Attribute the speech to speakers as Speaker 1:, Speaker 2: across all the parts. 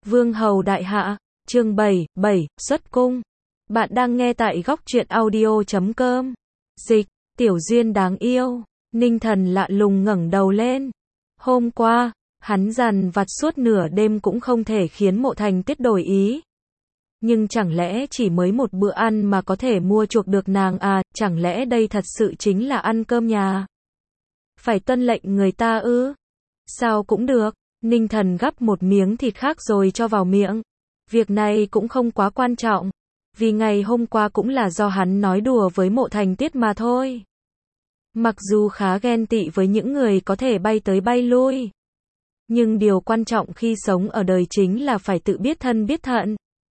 Speaker 1: Vương hầu đại hạ, chương 7, xuất cung. Bạn đang nghe tại góc truyện audio.com. Dịch, Tiểu Duyên đáng yêu. Ninh Thần lạ lùng ngẩng đầu lên. Hôm qua, hắn dằn vặt suốt nửa đêm cũng không thể khiến Mộ Thành Tuyết đổi ý. Nhưng chẳng lẽ chỉ mới một bữa ăn mà có thể mua chuộc được nàng à, chẳng lẽ đây thật sự chính là ăn cơm nhà? Phải tuân lệnh người ta ư? Sao cũng được. Ninh Thần gắp một miếng thịt khác rồi cho vào miệng. Việc này cũng không quá quan trọng. Vì ngày hôm qua cũng là do hắn nói đùa với Mộ Thành Tuyết mà thôi. Mặc dù khá ghen tị với những người có thể bay tới bay lui. Nhưng điều quan trọng khi sống ở đời chính là phải tự biết thân biết thận.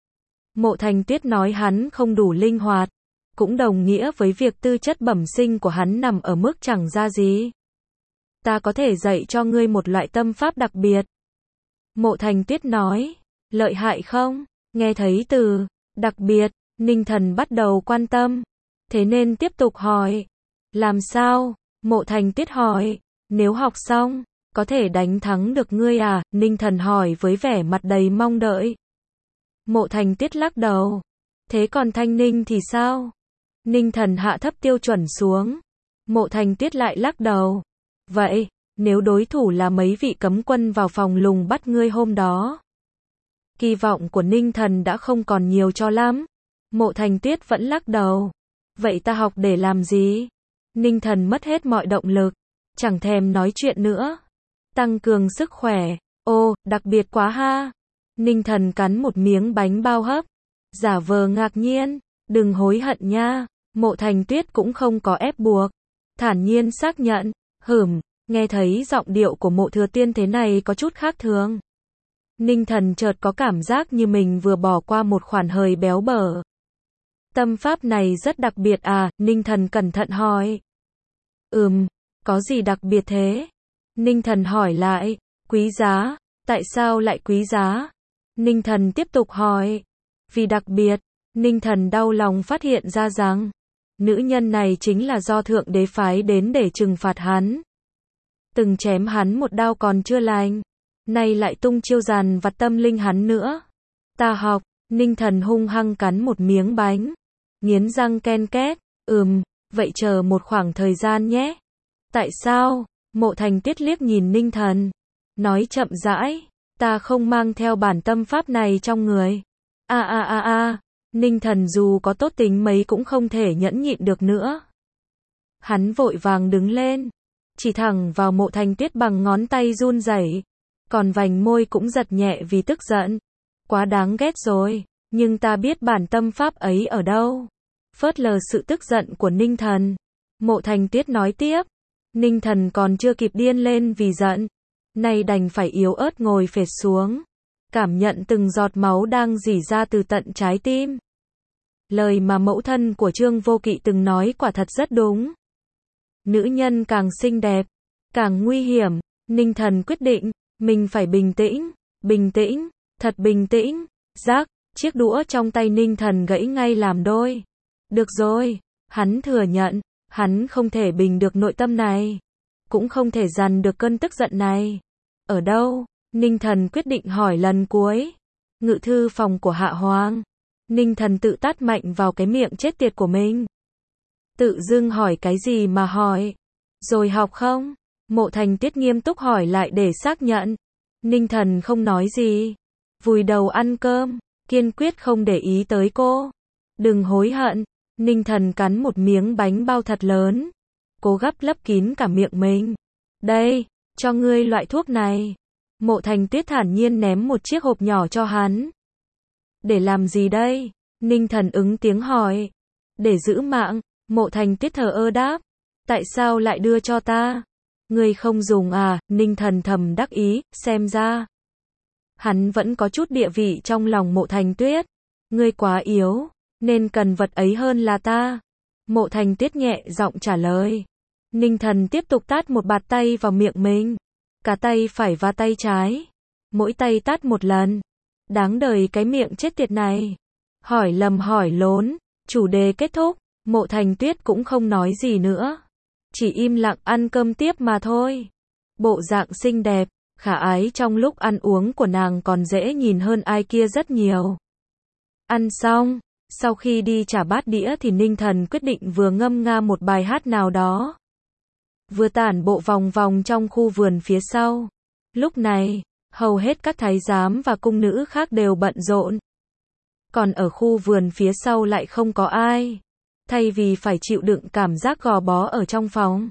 Speaker 1: Mộ Thành Tuyết nói hắn không đủ linh hoạt. Cũng đồng nghĩa với việc tư chất bẩm sinh của hắn nằm ở mức chẳng ra gì. Ta có thể dạy cho ngươi một loại tâm pháp đặc biệt. Mộ Thành Tuyết nói. Lợi hại không? Nghe thấy từ đặc biệt, Ninh Thần bắt đầu quan tâm. Thế nên tiếp tục hỏi. Làm sao? Mộ Thành Tuyết hỏi. Nếu học xong, có thể đánh thắng được ngươi à? Ninh Thần hỏi với vẻ mặt đầy mong đợi. Mộ Thành Tuyết lắc đầu. Thế còn Thanh Ninh thì sao? Ninh Thần hạ thấp tiêu chuẩn xuống. Mộ Thành Tuyết lại lắc đầu. Vậy, nếu đối thủ là mấy vị cấm quân vào phòng lùng bắt ngươi hôm đó? Kỳ vọng của Ninh Thần đã không còn nhiều cho lắm. Mộ Thành Tuyết vẫn lắc đầu. Vậy ta học để làm gì? Ninh Thần mất hết mọi động lực. Chẳng thèm nói chuyện nữa. Tăng cường sức khỏe. Ô, đặc biệt quá ha. Ninh Thần cắn một miếng bánh bao hấp. Giả vờ ngạc nhiên. Đừng hối hận nha. Mộ Thành Tuyết cũng không có ép buộc. Thản nhiên xác nhận. Nghe thấy giọng điệu của Mộ Thừa Tiên thế này có chút khác thường. Ninh Thần chợt có cảm giác như mình vừa bỏ qua một khoản hời béo bở. Tâm pháp này rất đặc biệt à? Ninh Thần cẩn thận hỏi. Có gì đặc biệt thế? Ninh Thần hỏi lại. Quý giá. Tại sao lại quý giá? Ninh Thần tiếp tục hỏi. Vì đặc biệt. Ninh Thần đau lòng phát hiện ra rằng nữ nhân này chính là do Thượng Đế phái đến để trừng phạt hắn. Từng chém hắn một đao còn chưa lành. Nay lại tung chiêu dàn vặt tâm linh hắn nữa. Ta học. Ninh Thần hung hăng cắn một miếng bánh. Nghiến răng ken két. Vậy chờ một khoảng thời gian nhé. Tại sao? Mộ Thành Tuyết liếc nhìn Ninh Thần. Nói chậm rãi. Ta không mang theo bản tâm pháp này trong người. Ninh Thần dù có tốt tính mấy cũng không thể nhẫn nhịn được nữa. Hắn vội vàng đứng lên. Chỉ thẳng vào Mộ Thành Tuyết bằng ngón tay run rẩy. Còn vành môi cũng giật nhẹ vì tức giận. Quá đáng ghét rồi. Nhưng ta biết bản tâm pháp ấy ở đâu. Phớt lờ sự tức giận của Ninh Thần. Mộ Thành Tuyết nói tiếp. Ninh Thần còn chưa kịp điên lên vì giận. Nay đành phải yếu ớt ngồi phệt xuống. Cảm nhận từng giọt máu đang rỉ ra từ tận trái tim. Lời mà mẫu thân của Trương Vô Kỵ từng nói quả thật rất đúng. Nữ nhân càng xinh đẹp, càng nguy hiểm. Ninh Thần quyết định, mình phải bình tĩnh, thật bình tĩnh. Rác, chiếc đũa trong tay Ninh Thần gãy ngay làm đôi. Được rồi, hắn thừa nhận, hắn không thể bình được nội tâm này. Cũng không thể dằn được cơn tức giận này. Ở đâu? Ninh Thần quyết định hỏi lần cuối. Ngự thư phòng của Hạ Hoàng. Ninh Thần tự tát mạnh vào cái miệng chết tiệt của mình. Tự dưng hỏi cái gì mà hỏi? Rồi học không? Mộ Thành Tuyết nghiêm túc hỏi lại để xác nhận. Ninh Thần không nói gì. Vùi đầu ăn cơm. Kiên quyết không để ý tới cô. Đừng hối hận. Ninh Thần cắn một miếng bánh bao thật lớn. Cố gắp lấp kín cả miệng mình. Đây, cho ngươi loại thuốc này. Mộ Thành Tuyết thản nhiên ném một chiếc hộp nhỏ cho hắn. Để làm gì đây? Ninh Thần ứng tiếng hỏi. Để giữ mạng. Mộ Thành Tuyết thờ ơ đáp. Tại sao lại đưa cho ta? Ngươi không dùng à? Ninh Thần thầm đắc ý, xem ra hắn vẫn có chút địa vị trong lòng Mộ Thành Tuyết. Ngươi quá yếu, nên cần vật ấy hơn là ta. Mộ Thành Tuyết nhẹ giọng trả lời. Ninh Thần tiếp tục tát một bạt tay vào miệng mình. Cả tay phải và tay trái. Mỗi tay tát một lần. Đáng đời cái miệng chết tiệt này. Hỏi lầm hỏi lốn. Chủ đề kết thúc. Mộ Thành Tuyết cũng không nói gì nữa. Chỉ im lặng ăn cơm tiếp mà thôi. Bộ dạng xinh đẹp, khả ái trong lúc ăn uống của nàng còn dễ nhìn hơn ai kia rất nhiều. Ăn xong, sau khi đi trả bát đĩa thì Ninh Thần quyết định vừa ngâm nga một bài hát nào đó, vừa tản bộ vòng vòng trong khu vườn phía sau. Lúc này, hầu hết các thái giám và cung nữ khác đều bận rộn. Còn ở khu vườn phía sau lại không có ai. Thay vì phải chịu đựng cảm giác gò bó ở trong phòng,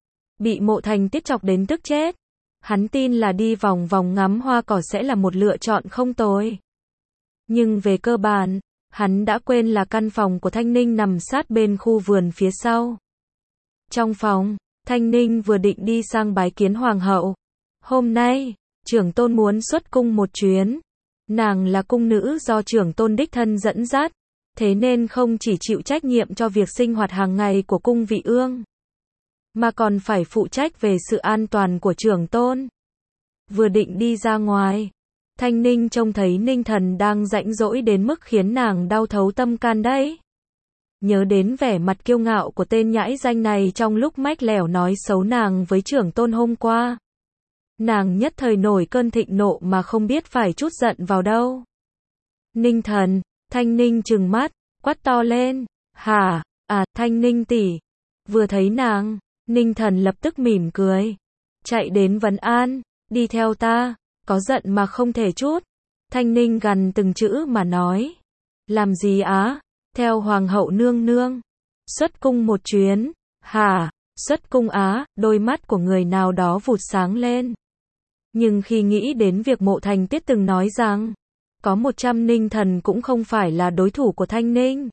Speaker 1: bị Mộ Thành Tiết chọc đến tức chết, hắn tin là đi vòng vòng ngắm hoa cỏ sẽ là một lựa chọn không tồi. Nhưng về cơ bản, hắn đã quên là căn phòng của Thanh Ninh nằm sát bên khu vườn phía sau. Trong phòng, Thanh Ninh vừa định đi sang bái kiến hoàng hậu. Hôm nay, trưởng tôn muốn xuất cung một chuyến. Nàng là cung nữ do trưởng tôn đích thân dẫn dắt, thế nên không chỉ chịu trách nhiệm cho việc sinh hoạt hàng ngày của cung vị ương, mà còn phải phụ trách về sự an toàn của trưởng tôn. Vừa định đi ra ngoài, Thanh Ninh trông thấy Ninh Thần đang rãnh rỗi đến mức khiến nàng đau thấu tâm can đấy. Nhớ đến vẻ mặt kiêu ngạo của tên nhãi danh này trong lúc mách lẻo nói xấu nàng với trưởng tôn hôm qua. Nàng nhất thời nổi cơn thịnh nộ mà không biết phải trút giận vào đâu. Ninh Thần, Thanh Ninh trừng mắt, quát to lên, hả, Thanh Ninh tỷ. Vừa thấy nàng, Ninh Thần lập tức mỉm cười, chạy đến vấn an, đi theo ta, có giận mà không thể trút. Thanh Ninh gằn từng chữ mà nói, làm gì á, theo hoàng hậu nương nương, xuất cung một chuyến, hả, xuất cung á, đôi mắt của người nào đó vụt sáng lên. Nhưng khi nghĩ đến việc Mộ Thành Tiết từng nói rằng, có 100 Ninh Thần cũng không phải là đối thủ của Thanh Ninh,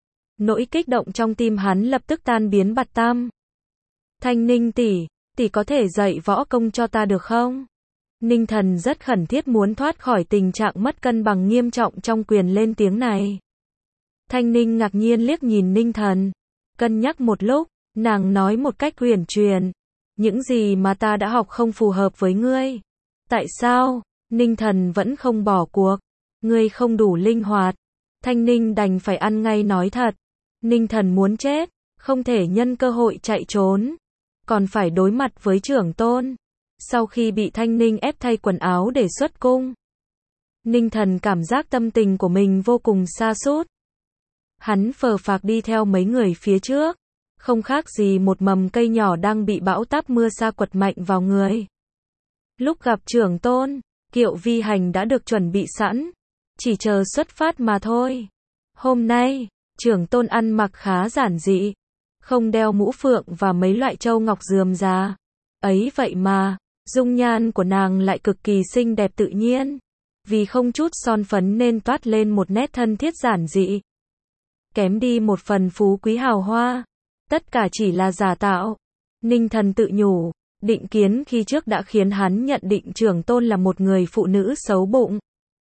Speaker 1: nỗi kích động trong tim hắn lập tức tan biến bặt tăm. Thanh Ninh tỷ, tỷ có thể dạy võ công cho ta được không? Ninh Thần rất khẩn thiết muốn thoát khỏi tình trạng mất cân bằng nghiêm trọng trong quyền lên tiếng này. Thanh Ninh ngạc nhiên liếc nhìn Ninh Thần, cân nhắc một lúc, nàng nói một cách uyển chuyển, những gì mà ta đã học không phù hợp với ngươi. Tại sao? Ninh Thần vẫn không bỏ cuộc. Ngươi không đủ linh hoạt. Thanh Ninh đành phải ăn ngay nói thật. Ninh Thần muốn chết, không thể nhân cơ hội chạy trốn, còn phải đối mặt với trưởng tôn. Sau khi bị Thanh Ninh ép thay quần áo để xuất cung, Ninh Thần cảm giác tâm tình của mình vô cùng sa sút. Hắn phờ phạc đi theo mấy người phía trước, không khác gì một mầm cây nhỏ đang bị bão táp mưa sa quật mạnh vào người. Lúc gặp trưởng tôn, kiệu vi hành đã được chuẩn bị sẵn, chỉ chờ xuất phát mà thôi. Hôm nay, trưởng tôn ăn mặc khá giản dị, không đeo mũ phượng và mấy loại châu ngọc rườm rà. Ấy vậy mà, dung nhan của nàng lại cực kỳ xinh đẹp tự nhiên, vì không chút son phấn nên toát lên một nét thân thiết giản dị. Kém đi một phần phú quý hào hoa, tất cả chỉ là giả tạo. Ninh Thần tự nhủ, định kiến khi trước đã khiến hắn nhận định trưởng tôn là một người phụ nữ xấu bụng.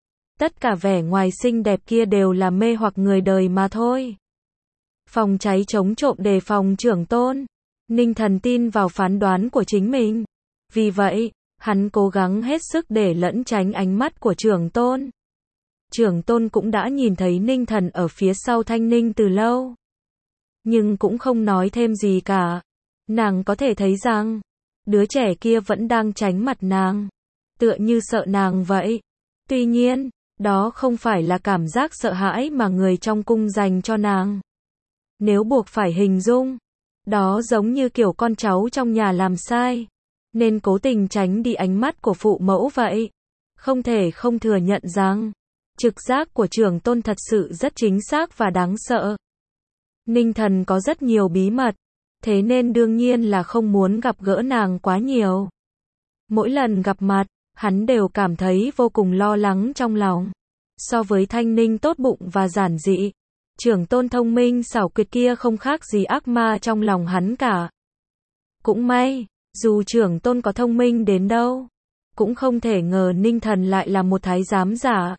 Speaker 1: Tất cả vẻ ngoài xinh đẹp kia đều là mê hoặc người đời mà thôi. Phòng cháy chống trộm đề phòng trưởng tôn. Ninh Thần tin vào phán đoán của chính mình. Vì vậy, hắn cố gắng hết sức để lẫn tránh ánh mắt của trưởng tôn. Trưởng tôn cũng đã nhìn thấy Ninh Thần ở phía sau Thanh Ninh từ lâu, nhưng cũng không nói thêm gì cả. Nàng có thể thấy rằng, đứa trẻ kia vẫn đang tránh mặt nàng, tựa như sợ nàng vậy. Tuy nhiên, đó không phải là cảm giác sợ hãi mà người trong cung dành cho nàng. Nếu buộc phải hình dung, đó giống như kiểu con cháu trong nhà làm sai, nên cố tình tránh đi ánh mắt của phụ mẫu vậy. Không thể không thừa nhận rằng, trực giác của trưởng tôn thật sự rất chính xác và đáng sợ. Ninh Thần có rất nhiều bí mật, thế nên đương nhiên là không muốn gặp gỡ nàng quá nhiều. Mỗi lần gặp mặt, hắn đều cảm thấy vô cùng lo lắng trong lòng. So với Thanh Ninh tốt bụng và giản dị, trưởng tôn thông minh xảo quyệt kia không khác gì ác ma trong lòng hắn cả. Cũng may, dù trưởng tôn có thông minh đến đâu, cũng không thể ngờ Ninh Thần lại là một thái giám giả.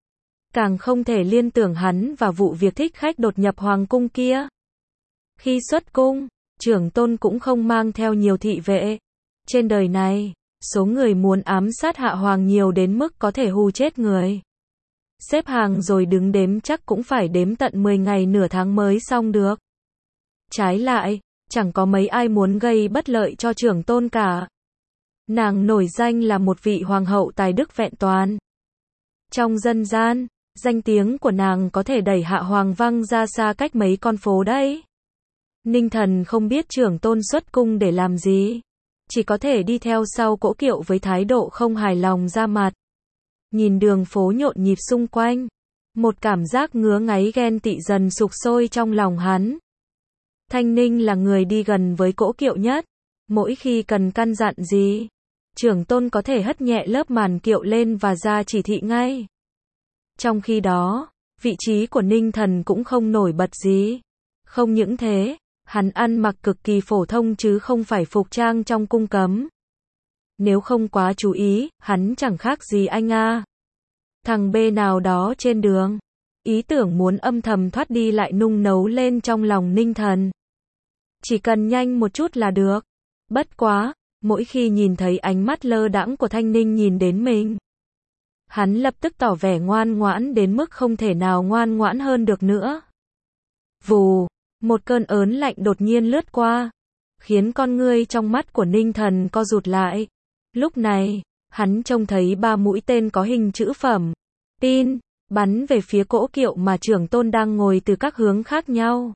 Speaker 1: Càng không thể liên tưởng hắn và vụ việc thích khách đột nhập hoàng cung kia. Khi xuất cung, trưởng tôn cũng không mang theo nhiều thị vệ. Trên đời này, số người muốn ám sát hạ hoàng nhiều đến mức có thể hù chết người. Xếp hàng rồi đứng đếm chắc cũng phải đếm tận 10 ngày nửa tháng mới xong được. Trái lại, chẳng có mấy ai muốn gây bất lợi cho trưởng tôn cả. Nàng nổi danh là một vị hoàng hậu tài đức vẹn toàn. Trong dân gian, danh tiếng của nàng có thể đẩy Hạ Hoàng văng ra xa cách mấy con phố đấy. Ninh Thần không biết trưởng tôn xuất cung để làm gì, chỉ có thể đi theo sau cỗ kiệu với thái độ không hài lòng ra mặt. Nhìn đường phố nhộn nhịp xung quanh, một cảm giác ngứa ngáy ghen tị dần sục sôi trong lòng hắn. Thanh Ninh là người đi gần với cỗ kiệu nhất, mỗi khi cần căn dặn gì, trưởng tôn có thể hất nhẹ lớp màn kiệu lên và ra chỉ thị ngay. Trong khi đó, vị trí của Ninh Thần cũng không nổi bật gì. Không những thế, hắn ăn mặc cực kỳ phổ thông chứ không phải phục trang trong cung cấm. Nếu không quá chú ý, hắn chẳng khác gì anh a. Thằng B nào đó trên đường. Ý tưởng muốn âm thầm thoát đi lại nung nấu lên trong lòng Ninh Thần. Chỉ cần nhanh một chút là được. Bất quá, mỗi khi nhìn thấy ánh mắt lơ đãng của Thanh Ninh nhìn đến mình, hắn lập tức tỏ vẻ ngoan ngoãn đến mức không thể nào ngoan ngoãn hơn được nữa. Vù, một cơn ớn lạnh đột nhiên lướt qua, khiến con ngươi trong mắt của Ninh Thần co rụt lại. Lúc này, hắn trông thấy 3 mũi tên có hình chữ phẩm, pin, bắn về phía cỗ kiệu mà trưởng tôn đang ngồi từ các hướng khác nhau.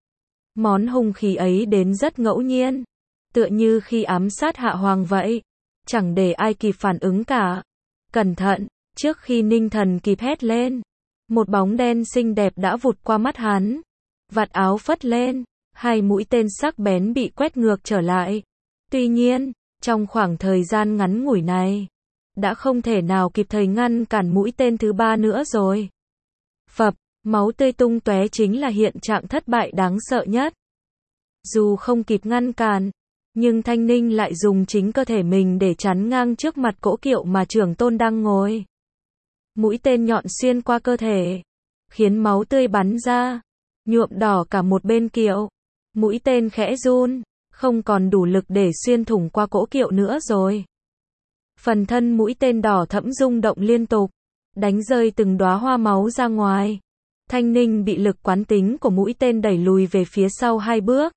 Speaker 1: Món hung khí ấy đến rất ngẫu nhiên, tựa như khi ám sát Hạ Hoàng vậy, chẳng để ai kịp phản ứng cả. Cẩn thận, trước khi Ninh Thần kịp hét lên, một bóng đen xinh đẹp đã vụt qua mắt hắn. Vạt áo phất lên, 2 mũi tên sắc bén bị quét ngược trở lại. Tuy nhiên, trong khoảng thời gian ngắn ngủi này, đã không thể nào kịp thời ngăn cản mũi tên thứ 3 nữa rồi. Phập, máu tươi tung tóe chính là hiện trạng thất bại đáng sợ nhất. Dù không kịp ngăn cản, nhưng Thanh Ninh lại dùng chính cơ thể mình để chắn ngang trước mặt cỗ kiệu mà trưởng tôn đang ngồi. Mũi tên nhọn xuyên qua cơ thể, khiến máu tươi bắn ra, nhuộm đỏ cả một bên kiệu. Mũi tên khẽ run, không còn đủ lực để xuyên thủng qua cỗ kiệu nữa rồi. Phần thân mũi tên đỏ thẫm rung động liên tục, đánh rơi từng đóa hoa máu ra ngoài. Thanh Ninh bị lực quán tính của mũi tên đẩy lùi về phía sau 2 bước.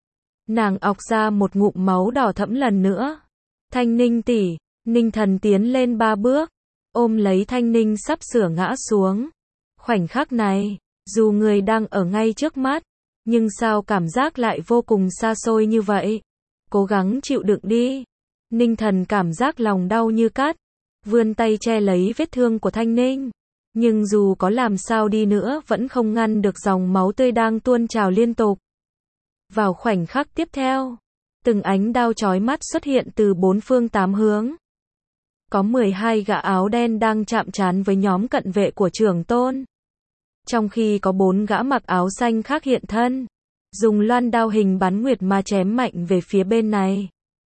Speaker 1: Nàng ọc ra một ngụm máu đỏ thẫm lần nữa. Thanh Ninh tỷ, Ninh Thần tiến lên 3 bước, ôm lấy Thanh Ninh sắp sửa ngã xuống. Khoảnh khắc này, dù người đang ở ngay trước mắt, nhưng sao cảm giác lại vô cùng xa xôi như vậy? Cố gắng chịu đựng đi. Ninh Thần cảm giác lòng đau như cắt, vươn tay che lấy vết thương của Thanh Ninh. Nhưng dù có làm sao đi nữa vẫn không ngăn được dòng máu tươi đang tuôn trào liên tục. Vào khoảnh khắc tiếp theo, từng ánh đao chói mắt xuất hiện từ 4 phương 8 hướng. Có 12 gã áo đen đang chạm trán với nhóm cận vệ của trưởng tôn. Trong khi có 4 gã mặc áo xanh khác hiện thân, dùng loan đao hình bắn nguyệt ma chém mạnh về phía bên này.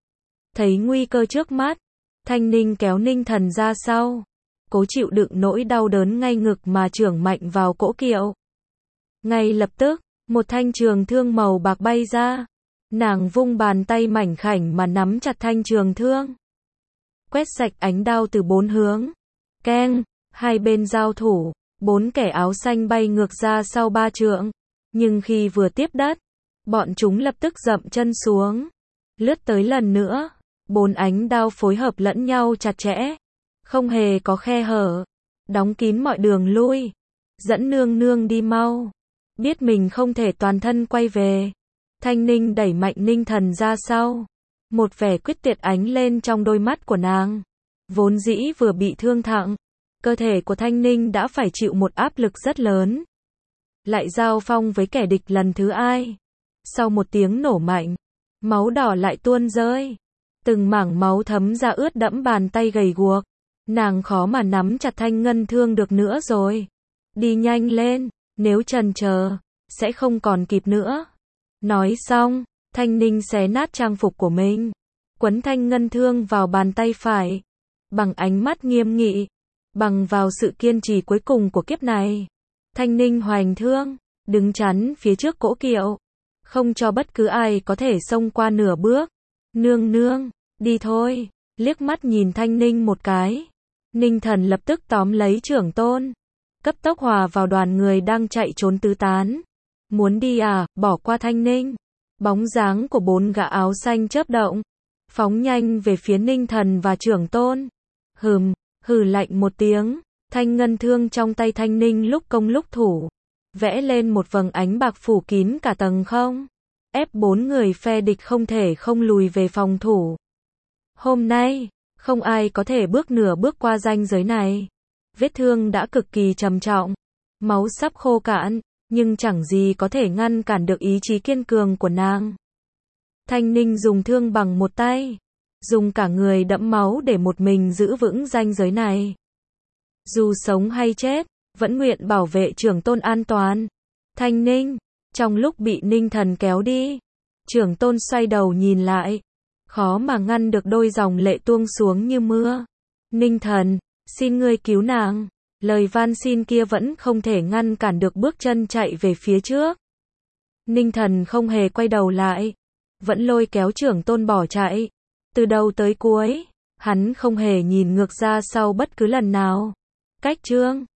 Speaker 1: Thấy nguy cơ trước mắt, Thanh Ninh kéo Ninh Thần ra sau, cố chịu đựng nỗi đau đớn ngay ngực mà chưởng mạnh vào cỗ kiệu. Ngay lập tức, một thanh trường thương màu bạc bay ra. Nàng vung bàn tay mảnh khảnh mà nắm chặt thanh trường thương, quét sạch ánh đao từ 4 hướng. Keng, hai bên giao thủ, 4 kẻ áo xanh bay ngược ra sau 3 trượng. Nhưng khi vừa tiếp đất, bọn chúng lập tức dậm chân xuống, lướt tới lần nữa. 4 ánh đao phối hợp lẫn nhau chặt chẽ, không hề có khe hở, đóng kín mọi đường lui. Dẫn nương nương đi mau. Biết mình không thể toàn thân quay về, Thanh Ninh đẩy mạnh Ninh Thần ra sau. Một vẻ quyết tuyệt ánh lên trong đôi mắt của nàng. Vốn dĩ vừa bị thương thặng, cơ thể của Thanh Ninh đã phải chịu một áp lực rất lớn. Lại giao phong với kẻ địch lần thứ ai. Sau một tiếng nổ mạnh, máu đỏ lại tuôn rơi. Từng mảng máu thấm ra ướt đẫm bàn tay gầy guộc. Nàng khó mà nắm chặt thanh ngân thương được nữa rồi. Đi nhanh lên, nếu chần chờ, sẽ không còn kịp nữa. Nói xong, Thanh Ninh xé nát trang phục của mình, quấn thanh ngân thương vào bàn tay phải. Bằng ánh mắt nghiêm nghị, bằng vào sự kiên trì cuối cùng của kiếp này, Thanh Ninh hoành thương, đứng chắn phía trước cỗ kiệu, không cho bất cứ ai có thể xông qua nửa bước. Nương nương, đi thôi. Liếc mắt nhìn Thanh Ninh một cái, Ninh Thần lập tức tóm lấy trưởng tôn, cấp tốc hòa vào đoàn người đang chạy trốn tứ tán. Muốn đi à, bỏ qua Thanh Ninh. Bóng dáng của 4 gã áo xanh chớp động, phóng nhanh về phía Ninh Thần và Trưởng Tôn. Hừ lạnh một tiếng, thanh ngân thương trong tay Thanh Ninh lúc công lúc thủ, vẽ lên một vầng ánh bạc phủ kín cả tầng không, ép 4 người phe địch không thể không lùi về phòng thủ. Hôm nay, không ai có thể bước nửa bước qua ranh giới này. Vết thương đã cực kỳ trầm trọng, máu sắp khô cạn, nhưng chẳng gì có thể ngăn cản được ý chí kiên cường của nàng. Thanh Ninh dùng thương bằng một tay, dùng cả người đẫm máu để một mình giữ vững ranh giới này. Dù sống hay chết, vẫn nguyện bảo vệ Trưởng Tôn an toàn. Thanh Ninh, trong lúc bị Ninh Thần kéo đi, Trưởng Tôn xoay đầu nhìn lại, khó mà ngăn được đôi dòng lệ tuôn xuống như mưa. Ninh Thần, xin ngươi cứu nàng. Lời van xin kia vẫn không thể ngăn cản được bước chân chạy về phía trước. Ninh Thần không hề quay đầu lại, vẫn lôi kéo Trưởng Tôn bỏ chạy. Từ đầu tới cuối, hắn không hề nhìn ngược ra sau bất cứ lần nào. Cách chương